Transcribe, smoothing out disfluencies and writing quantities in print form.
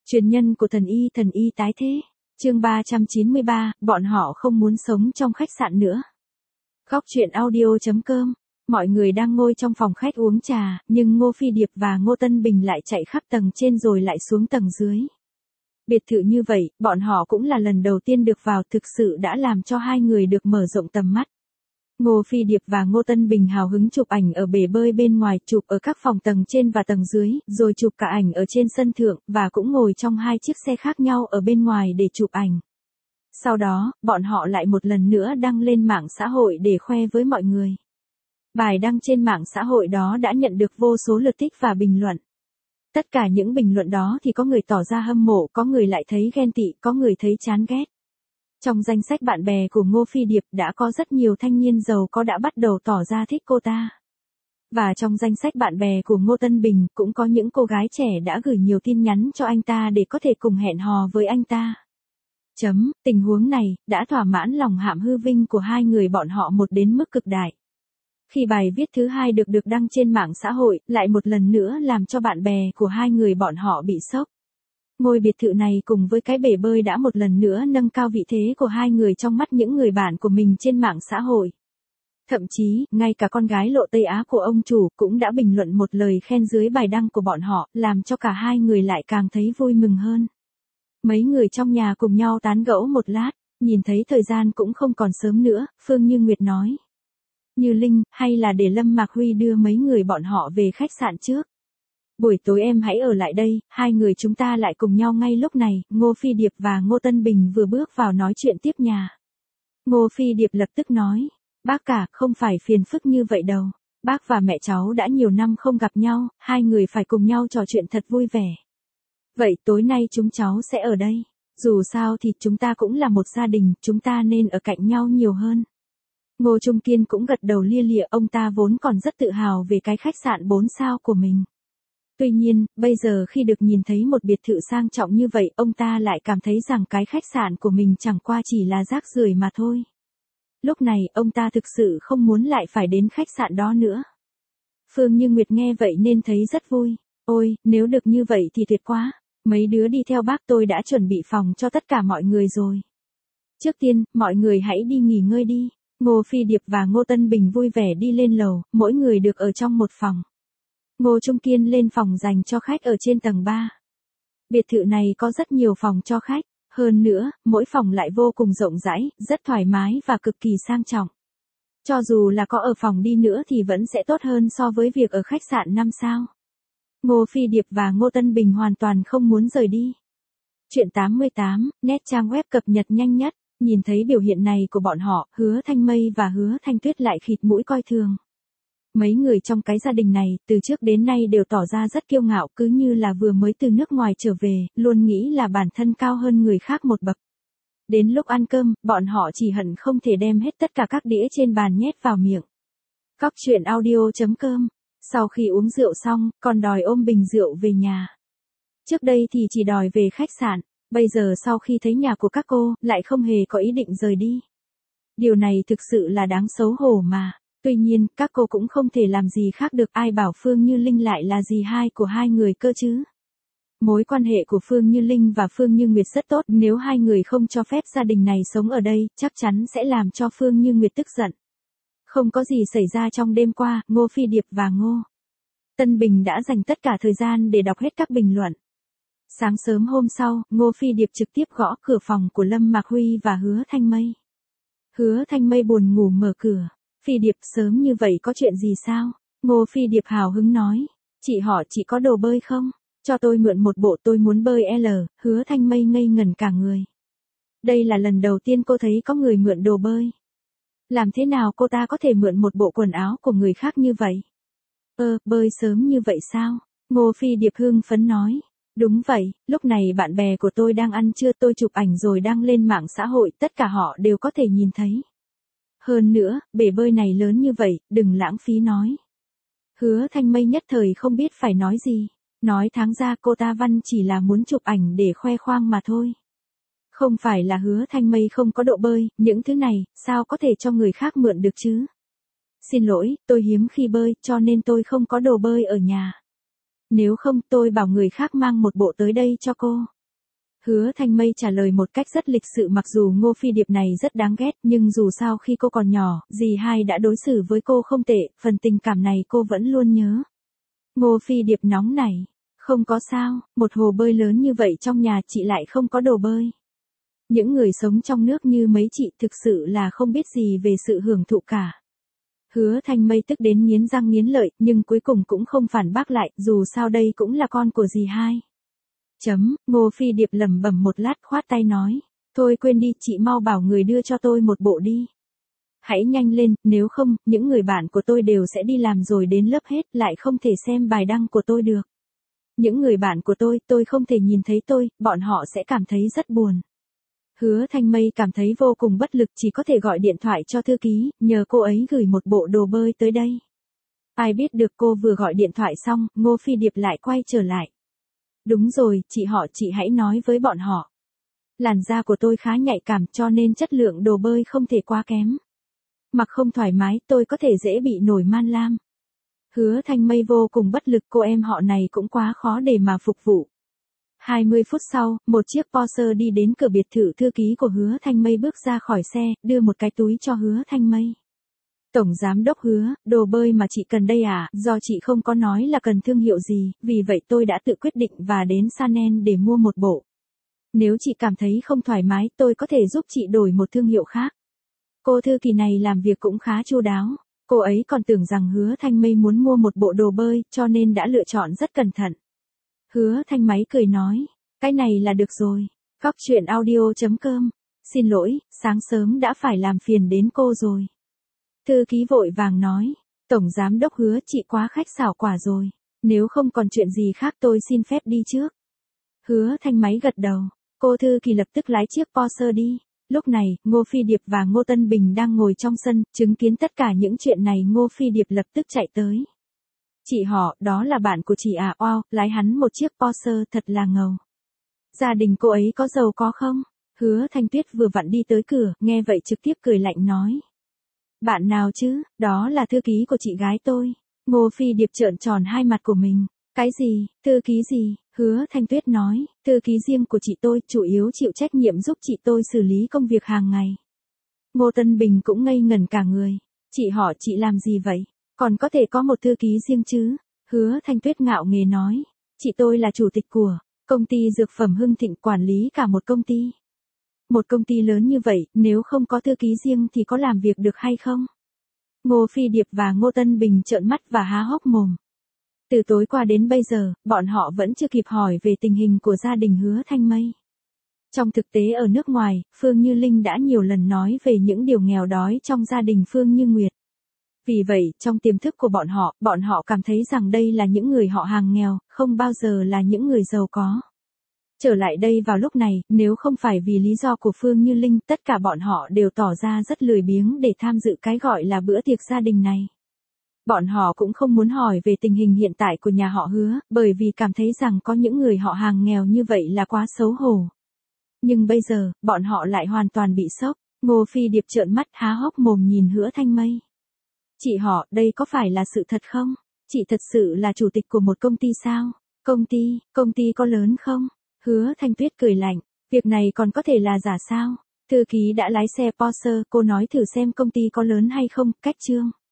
Truyền nhân của thần y tái thế. Chương 393, bọn họ không muốn sống trong khách sạn nữa. Góc truyện audio.com. Mọi người đang ngồi trong phòng khách uống trà, nhưng Ngô Phi Điệp và Ngô Tân Bình lại chạy khắp tầng trên rồi lại xuống tầng dưới. Biệt thự như vậy, bọn họ cũng là lần đầu tiên được vào, thực sự đã làm cho hai người được mở rộng tầm mắt. Ngô Phi Điệp và Ngô Tân Bình hào hứng chụp ảnh ở bể bơi bên ngoài, chụp ở các phòng tầng trên và tầng dưới, rồi chụp cả ảnh ở trên sân thượng, và cũng ngồi trong hai chiếc xe khác nhau ở bên ngoài để chụp ảnh. Sau đó, bọn họ lại một lần nữa đăng lên mạng xã hội để khoe với mọi người. Bài đăng trên mạng xã hội đó đã nhận được vô số lượt thích và bình luận. Tất cả những bình luận đó thì có người tỏ ra hâm mộ, có người lại thấy ghen tị, có người thấy chán ghét. Trong danh sách bạn bè của Ngô Phi Điệp đã có rất nhiều thanh niên giàu có đã bắt đầu tỏ ra thích cô ta. Và trong danh sách bạn bè của Ngô Tân Bình cũng có những cô gái trẻ đã gửi nhiều tin nhắn cho anh ta để có thể cùng hẹn hò với anh ta. Tình huống này đã thỏa mãn lòng hạm hư vinh của hai người bọn họ một đến mức cực đại. Khi bài viết thứ hai được đăng trên mạng xã hội, lại một lần nữa làm cho bạn bè của hai người bọn họ bị sốc. Ngôi biệt thự này cùng với cái bể bơi đã một lần nữa nâng cao vị thế của hai người trong mắt những người bạn của mình trên mạng xã hội. Thậm chí, ngay cả con gái Lộ Tây Á của ông chủ cũng đã bình luận một lời khen dưới bài đăng của bọn họ, làm cho cả hai người lại càng thấy vui mừng hơn. Mấy người trong nhà cùng nhau tán gẫu một lát, nhìn thấy thời gian cũng không còn sớm nữa, Phương Như Nguyệt nói. Như Linh, hay là để Lâm Mạc Huy đưa mấy người bọn họ về khách sạn trước. Buổi tối em hãy ở lại đây, hai người chúng ta lại cùng nhau ngay lúc này. Ngô Phi Điệp và Ngô Tân Bình vừa bước vào nói chuyện tiếp nhà. Ngô Phi Điệp lập tức nói, bác cả, không phải phiền phức như vậy đâu. Bác và mẹ cháu đã nhiều năm không gặp nhau, hai người phải cùng nhau trò chuyện thật vui vẻ. Vậy tối nay chúng cháu sẽ ở đây. Dù sao thì chúng ta cũng là một gia đình, chúng ta nên ở cạnh nhau nhiều hơn. Ngô Trung Kiên cũng gật đầu lia lịa, ông ta vốn còn rất tự hào về cái khách sạn 4 sao của mình. Tuy nhiên, bây giờ khi được nhìn thấy một biệt thự sang trọng như vậy, ông ta lại cảm thấy rằng cái khách sạn của mình chẳng qua chỉ là rác rưởi mà thôi. Lúc này, ông ta thực sự không muốn lại phải đến khách sạn đó nữa. Phương Như Nguyệt nghe vậy nên thấy rất vui. Ôi, nếu được như vậy thì tuyệt quá. Mấy đứa đi theo bác, tôi đã chuẩn bị phòng cho tất cả mọi người rồi. Trước tiên, mọi người hãy đi nghỉ ngơi đi. Ngô Phi Điệp và Ngô Tân Bình vui vẻ đi lên lầu, mỗi người được ở trong một phòng. Ngô Trung Kiên lên phòng dành cho khách ở trên tầng 3. Biệt thự này có rất nhiều phòng cho khách, hơn nữa, mỗi phòng lại vô cùng rộng rãi, rất thoải mái và cực kỳ sang trọng. Cho dù là có ở phòng đi nữa thì vẫn sẽ tốt hơn so với việc ở khách sạn 5 sao. Ngô Phi Điệp và Ngô Tân Bình hoàn toàn không muốn rời đi. Chuyện 88, nét trang web cập nhật nhanh nhất. Nhìn thấy biểu hiện này của bọn họ, Hứa Thanh Mây và Hứa Thanh Tuyết lại khịt mũi coi thường. Mấy người trong cái gia đình này, từ trước đến nay đều tỏ ra rất kiêu ngạo, cứ như là vừa mới từ nước ngoài trở về, luôn nghĩ là bản thân cao hơn người khác một bậc. Đến lúc ăn cơm, bọn họ chỉ hận không thể đem hết tất cả các đĩa trên bàn nhét vào miệng. Góc truyện audio.com. Sau khi uống rượu xong, còn đòi ôm bình rượu về nhà. Trước đây thì chỉ đòi về khách sạn. Bây giờ sau khi thấy nhà của các cô, lại không hề có ý định rời đi. Điều này thực sự là đáng xấu hổ mà. Tuy nhiên, các cô cũng không thể làm gì khác được, ai bảo Phương Như Linh lại là dì hai của hai người cơ chứ. Mối quan hệ của Phương Như Linh và Phương Như Nguyệt rất tốt, nếu hai người không cho phép gia đình này sống ở đây, chắc chắn sẽ làm cho Phương Như Nguyệt tức giận. Không có gì xảy ra trong đêm qua, Ngô Phi Điệp và Ngô Tân Bình đã dành tất cả thời gian để đọc hết các bình luận. Sáng sớm hôm sau, Ngô Phi Điệp trực tiếp gõ cửa phòng của Lâm Mạc Huy và Hứa Thanh Mây. Hứa Thanh Mây buồn ngủ mở cửa. Phi Điệp, sớm như vậy có chuyện gì sao? Ngô Phi Điệp hào hứng nói. Chị họ, chị có đồ bơi không? Cho tôi mượn một bộ, tôi muốn bơi L. Hứa Thanh Mây ngây ngẩn cả người. Đây là lần đầu tiên cô thấy có người mượn đồ bơi. Làm thế nào cô ta có thể mượn một bộ quần áo của người khác như vậy? Bơi sớm như vậy sao? Ngô Phi Điệp hưng phấn nói. Đúng vậy, lúc này bạn bè của tôi đang ăn trưa, tôi chụp ảnh rồi đăng lên mạng xã hội, tất cả họ đều có thể nhìn thấy. Hơn nữa, bể bơi này lớn như vậy, đừng lãng phí nói. Hứa Thanh Mây nhất thời không biết phải nói gì. Nói tháng ra cô ta văn chỉ là muốn chụp ảnh để khoe khoang mà thôi. Không phải là Hứa Thanh Mây không có độ bơi, những thứ này, sao có thể cho người khác mượn được chứ? Xin lỗi, tôi hiếm khi bơi, cho nên tôi không có đồ bơi ở nhà. Nếu không tôi bảo người khác mang một bộ tới đây cho cô. Hứa Thanh Mây trả lời một cách rất lịch sự, mặc dù Ngô Phi Điệp này rất đáng ghét, nhưng dù sao khi cô còn nhỏ, dì hai đã đối xử với cô không tệ, phần tình cảm này cô vẫn luôn nhớ. Ngô Phi Điệp nóng nảy. Không có sao, một hồ bơi lớn như vậy trong nhà chị lại không có đồ bơi. Những người sống trong nước như mấy chị thực sự là không biết gì về sự hưởng thụ cả. Hứa Thanh Mây tức đến nghiến răng nghiến lợi, nhưng cuối cùng cũng không phản bác lại, dù sao đây cũng là con của dì hai. Ngô Phi Điệp lẩm bẩm một lát khoát tay nói. Thôi quên đi, chị mau bảo người đưa cho tôi một bộ đi. Hãy nhanh lên, nếu không, những người bạn của tôi đều sẽ đi làm rồi đến lớp hết, lại không thể xem bài đăng của tôi được. Những người bạn của tôi không thể nhìn thấy tôi, bọn họ sẽ cảm thấy rất buồn. Hứa Thanh Mây cảm thấy vô cùng bất lực, chỉ có thể gọi điện thoại cho thư ký, nhờ cô ấy gửi một bộ đồ bơi tới đây. Ai biết được cô vừa gọi điện thoại xong, Ngô Phi Điệp lại quay trở lại. Đúng rồi, chị hãy nói với bọn họ. Làn da của tôi khá nhạy cảm cho nên chất lượng đồ bơi không thể quá kém. Mặc không thoải mái, tôi có thể dễ bị nổi man lam. Hứa Thanh Mây vô cùng bất lực, cô em họ này cũng quá khó để mà phục vụ. 20 phút sau, một chiếc Porsche đi đến cửa biệt thự thư ký của Hứa Thanh Mây, bước ra khỏi xe, đưa một cái túi cho Hứa Thanh Mây. Tổng giám đốc Hứa, đồ bơi mà chị cần đây à, do chị không có nói là cần thương hiệu gì, vì vậy tôi đã tự quyết định và đến Chanel để mua một bộ. Nếu chị cảm thấy không thoải mái, tôi có thể giúp chị đổi một thương hiệu khác. Cô thư ký này làm việc cũng khá chu đáo. Cô ấy còn tưởng rằng Hứa Thanh Mây muốn mua một bộ đồ bơi, cho nên đã lựa chọn rất cẩn thận. Hứa Thanh Máy cười nói, cái này là được rồi. Góc truyện audio.com. Xin lỗi, sáng sớm đã phải làm phiền đến cô rồi. Thư ký vội vàng nói, Tổng giám đốc Hứa, chị quá khách sáo quả rồi. Nếu không còn chuyện gì khác tôi xin phép đi trước. Hứa Thanh Máy gật đầu. Cô thư ký lập tức lái chiếc Porsche đi. Lúc này, Ngô Phi Điệp và Ngô Tân Bình đang ngồi trong sân, chứng kiến tất cả những chuyện này, Ngô Phi Điệp lập tức chạy tới. Chị họ, đó là bạn của chị à, wow, lái hắn một chiếc Porsche thật là ngầu. Gia đình cô ấy có giàu có không? Hứa Thanh Tuyết vừa vặn đi tới cửa, nghe vậy trực tiếp cười lạnh nói. Bạn nào chứ, đó là thư ký của chị gái tôi. Ngô Phi Điệp trợn tròn hai mặt của mình. Cái gì, thư ký gì? Hứa Thanh Tuyết nói, thư ký riêng của chị tôi, chủ yếu chịu trách nhiệm giúp chị tôi xử lý công việc hàng ngày. Ngô Tân Bình cũng ngây ngẩn cả người. Chị họ, chị làm gì vậy? Còn có thể có một thư ký riêng chứ? Hứa Thanh Tuyết ngạo nghễ nói, chị tôi là chủ tịch của công ty dược phẩm Hưng Thịnh, quản lý cả một công ty. Một công ty lớn như vậy, nếu không có thư ký riêng thì có làm việc được hay không? Ngô Phi Điệp và Ngô Tân Bình trợn mắt và há hốc mồm. Từ tối qua đến bây giờ, bọn họ vẫn chưa kịp hỏi về tình hình của gia đình Hứa Thanh Mây. Trong thực tế ở nước ngoài, Phương Như Linh đã nhiều lần nói về những điều nghèo đói trong gia đình Phương Như Nguyệt. Vì vậy, trong tiềm thức của bọn họ cảm thấy rằng đây là những người họ hàng nghèo, không bao giờ là những người giàu có. Trở lại đây vào lúc này, nếu không phải vì lý do của Phương Như Linh, tất cả bọn họ đều tỏ ra rất lười biếng để tham dự cái gọi là bữa tiệc gia đình này. Bọn họ cũng không muốn hỏi về tình hình hiện tại của nhà họ Hứa, bởi vì cảm thấy rằng có những người họ hàng nghèo như vậy là quá xấu hổ. Nhưng bây giờ, bọn họ lại hoàn toàn bị sốc. Ngô Phi Điệp trợn mắt há hốc mồm nhìn Hứa Thanh Mây. Chị họ, đây có phải là sự thật không? Chị thật sự là chủ tịch của một công ty sao? Công ty có lớn không? Hứa Thanh Tuyết cười lạnh, việc này còn có thể là giả sao? Thư ký đã lái xe Porsche, cô nói thử xem công ty có lớn hay không, cách chương.